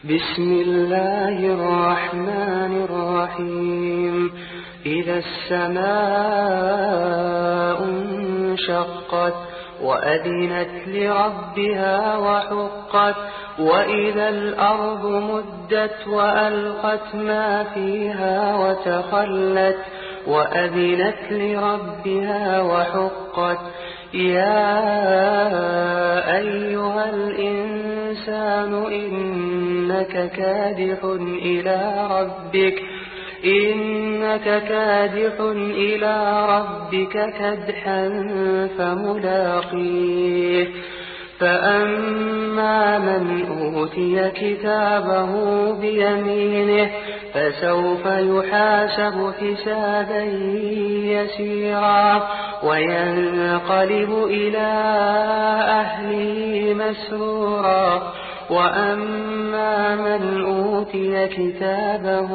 بسم الله الرحمن الرحيم إذا السماء انشقت وأذنت لربها وحقت وإذا الأرض مدت وألقت ما فيها وتخلت وأذنت لربها وحقت يا أيها الإنسان إنك كادح إلى ربك كدحا فملاقيه فأما من أوتي كتابه بيمينه فسوف يحاسب حسابا يسيرا وينقلب إلى أهله مسرورا وأما من أوتي كتابه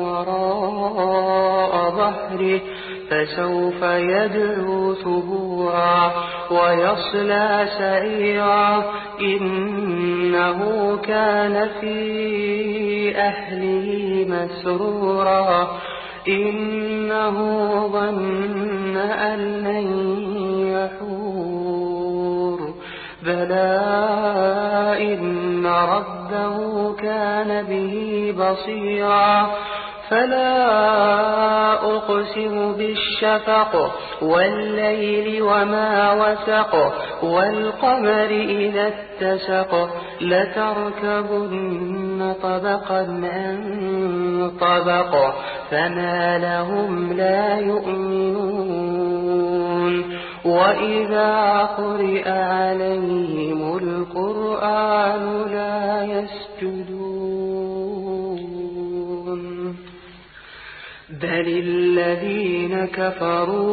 وراء ظهره فسوف يدعو ثبورا ويصلى سعيرا إنه كان في أهله مسرورا إنه ظن أن لن يحور بلى إن ربه كان به بصيرا فلا أقسم بالشفق والليل وما وسق والقمر إذا اتسق لتركبن طبقا عن طبق فما لهم لا يؤمنون وإذا قرئ عليهم القرآن لا يسجدون بل الذين كفروا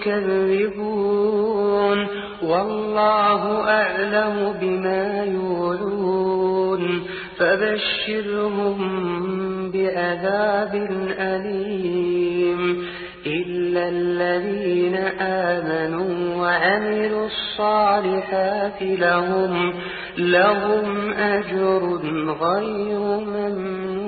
يكذبون والله أعلم بما يوعون فبشرهم بعذاب أليم إلا الذين آمنوا وعملوا الصالحات لهم أجر غير ممنون